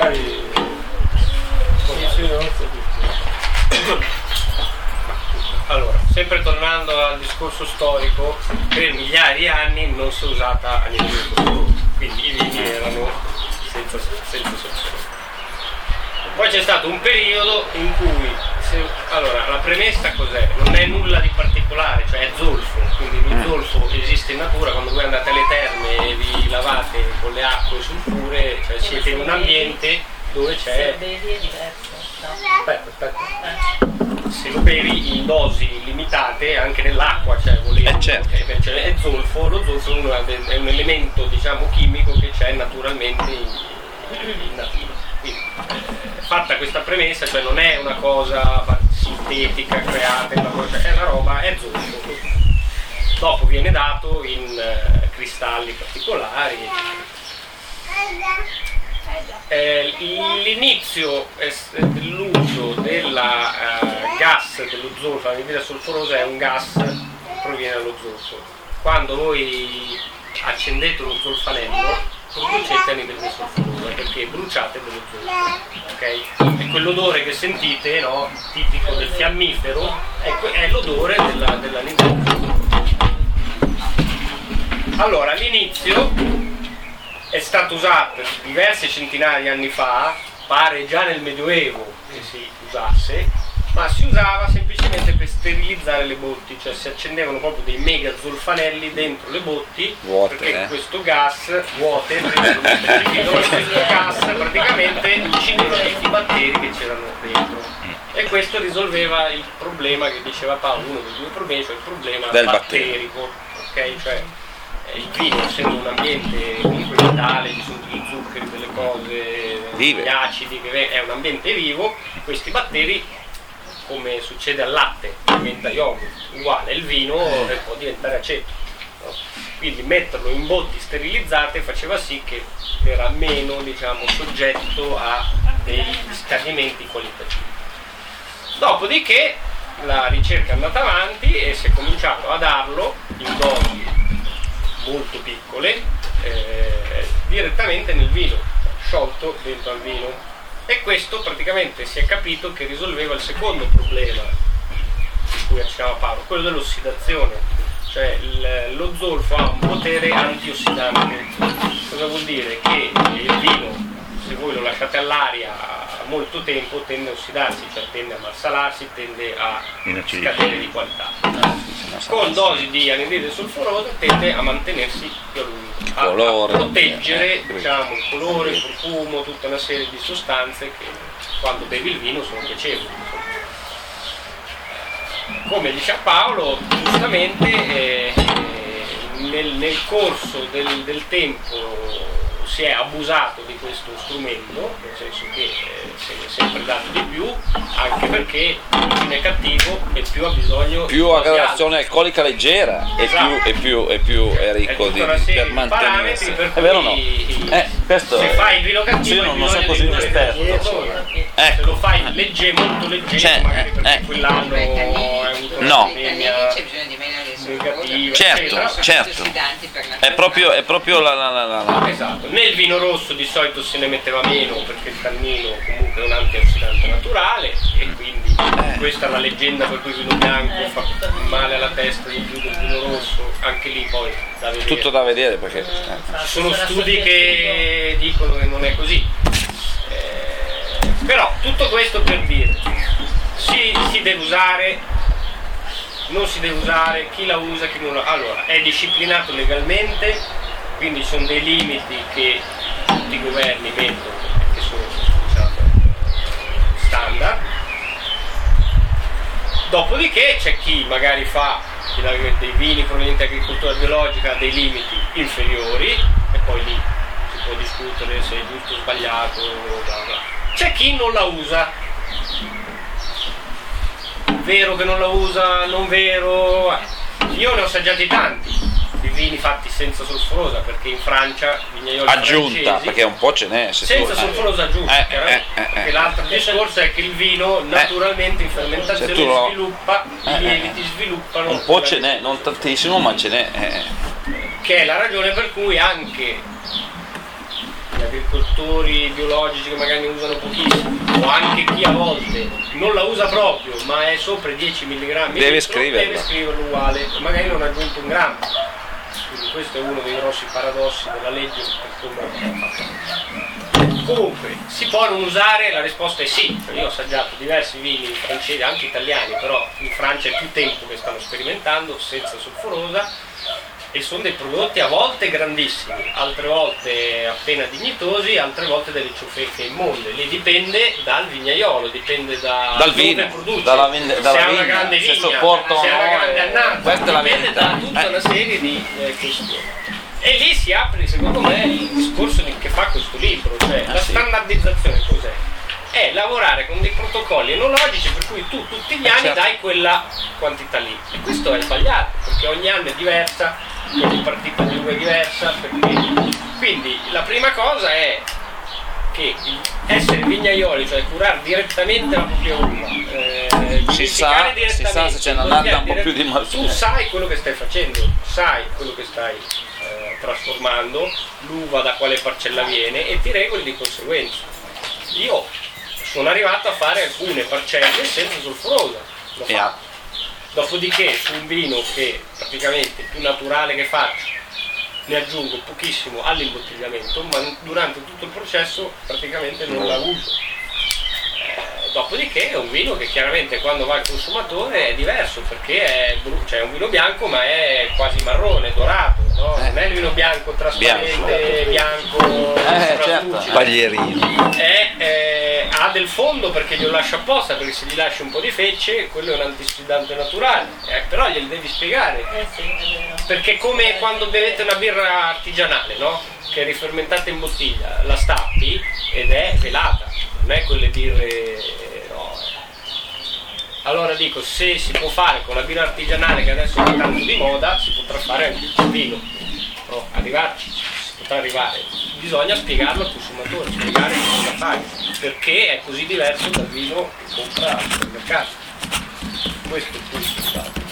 particolari. Allora, sempre tornando al discorso storico, per migliaia di anni non si è usata a livello culturale, quindi i vini erano senza solforo. Poi c'è stato un periodo in cui, allora, la premessa cos'è? Non è nulla di particolare, cioè è zolfo, quindi lo zolfo esiste in natura. Quando voi andate alle terme e vi lavate con le acque sulfuree, cioè siete in un ambiente dove c'è... Aspetta. Se lo bevi in dosi limitate anche nell'acqua, cioè certo. Cioè è zolfo, lo zolfo è un elemento, diciamo, chimico che c'è naturalmente in natura. Quindi, fatta questa premessa, cioè non è una cosa sintetica, creata, è una roba, è zolfo. Dopo viene dato in cristalli particolari. L'inizio dell'uso del gas dello zolfo, l'anidride solforosa è un gas che proviene dallo zolfo. Quando voi accendete uno zolfanello producete anidride solforosa perché bruciate dello zolfo, ok? E quell'odore che sentite, no, tipico del fiammifero, è l'odore dell'anidride solforosa. Allora, all'inizio è stato usato diverse centinaia di anni fa, pare già nel Medioevo che si usasse, ma si usava semplicemente per sterilizzare le botti, cioè si accendevano proprio dei mega zolfanelli dentro le botti, perché questo gas, vuote, questo gas praticamente uccideva tutti i batteri che c'erano dentro. E questo risolveva il problema che diceva Paolo, uno dei due problemi, cioè il problema del batterico, ok? Cioè, il vino, essendo un ambiente comunque vitale, ci sono degli zuccheri, delle cose, vive, gli acidi, che è un ambiente vivo, questi batteri, come succede al latte, diventa yogurt, uguale, il vino può diventare aceto, no? Quindi metterlo in botti sterilizzate faceva sì che era meno, diciamo, soggetto a dei scadimenti qualitativi. Dopodiché la ricerca è andata avanti e si è cominciato a darlo in dosi molto piccole, direttamente nel vino, sciolto dentro al vino, e questo praticamente si è capito che risolveva il secondo problema di cui accennava Paolo, quello dell'ossidazione, cioè lo zolfo ha un potere antiossidante. Cosa vuol dire? Che il vino, se voi lo lasciate all'aria molto tempo, tende a ossidarsi, cioè tende a malsalarsi, tende a scadere di qualità. Con dosi di anidride solforosa tende a mantenersi più a lungo, a proteggere, diciamo, il colore, il profumo, tutta una serie di sostanze che quando bevi il vino sono piacevoli. Come dice Paolo, giustamente nel corso del tempo si è abusato di questo strumento, nel senso che se ne è sempre dato di più, anche perché il vino è cattivo e più ha bisogno più a gradazione alcolica leggera, esatto, e più è ricco per mantenersi. Per è vero o no? Questo se fai il vino cattivo, io non sono così un esperto. Se lo fai molto leggero, magari perché quell'anno è avuto una pandemia negativa, certo. È proprio la... Esatto. Nel vino rosso di solito se ne metteva meno perché il tannino comunque è un antiossidante naturale e quindi questa è la leggenda per cui il vino bianco fa male alla testa di più del vino rosso, anche lì poi da vedere. Tutto da vedere perché ci sono studi che dicono che non è così, però tutto questo per dire si deve usare, non si deve usare, chi la usa, chi non la... Allora, è disciplinato legalmente, quindi ci sono dei limiti che tutti i governi mettono, che sono, diciamo, standard. Dopodiché c'è chi magari fa dei vini provenienti dall'agricoltura biologica a dei limiti inferiori e poi lì si può discutere se è giusto o sbagliato, bla bla. C'è chi non la usa, vero che non la usa, non vero, io ne ho assaggiati tanti di vini fatti senza solforosa, perché in Francia vignaioli aggiunta, francesi, perché un po' ce n'è senza solforosa aggiunta, perché l'altro discorso è che il vino naturalmente in fermentazione sviluppa, i lieviti sviluppano, un po' ce n'è, non tantissimo, ma ce n'è, che è la ragione per cui anche gli agricoltori biologici che magari ne usano pochissimo, o anche chi a volte non la usa proprio ma è sopra i 10 mg deve scriverlo uguale, magari non ha aggiunto un grammo. Quindi questo è uno dei grossi paradossi della legge per come è fatta. Comunque, si può non usare? La risposta è sì. Io ho assaggiato diversi vini francesi, anche italiani, però in Francia è più tempo che stanno sperimentando senza solforosa, e sono dei prodotti a volte grandissimi, altre volte appena dignitosi, altre volte delle ciofeche immonde. Lì dipende dal vignaiolo, dipende dal vino, produce, dalla se ha una grande vigna, se sopporta se ha una grande annata, dipende da tutta una serie di questioni. E lì si apre, secondo me, il discorso che fa questo libro, cioè la standardizzazione cos'è? È lavorare con dei protocolli enologici per cui tu tutti gli anni dai quella quantità lì, e questo è sbagliato perché ogni anno è diversa, ogni partita di uva è diversa, quindi la prima cosa è che essere vignaioli, cioè curare direttamente la propria uva, si sa se c'è un'annata un po' più di tu sai quello che stai facendo, sai quello che stai trasformando, l'uva da quale parcella viene, e ti regoli di conseguenza. Io sono arrivato a fare alcune parcelle senza solforosa, l'ho fatto. Dopodiché su un vino che praticamente più naturale che faccio ne aggiungo pochissimo all'imbottigliamento, ma durante tutto il processo praticamente non la uso. Dopodiché è un vino che chiaramente quando va al consumatore è diverso, perché è un vino bianco ma è quasi marrone, dorato, no? Non è il vino bianco trasparente, bianco certo, paglierino. Ha del fondo perché glielo lascio apposta, perché se gli lasci un po' di fecce, quello è un antiossidante naturale, però glielo devi spiegare. Sì, è vero. Perché come quando bevete una birra artigianale, no? Che è rifermentata in bottiglia, la stappi ed è velata, non è quelle birre, no. Allora dico, se si può fare con la birra artigianale che adesso è tanto di moda, si potrà fare anche il vino, no? Arrivarci, si potrà arrivare, bisogna spiegarlo al consumatore, spiegare cosa fare, perché è così diverso dal vino che compra al supermercato. Questo è il punto.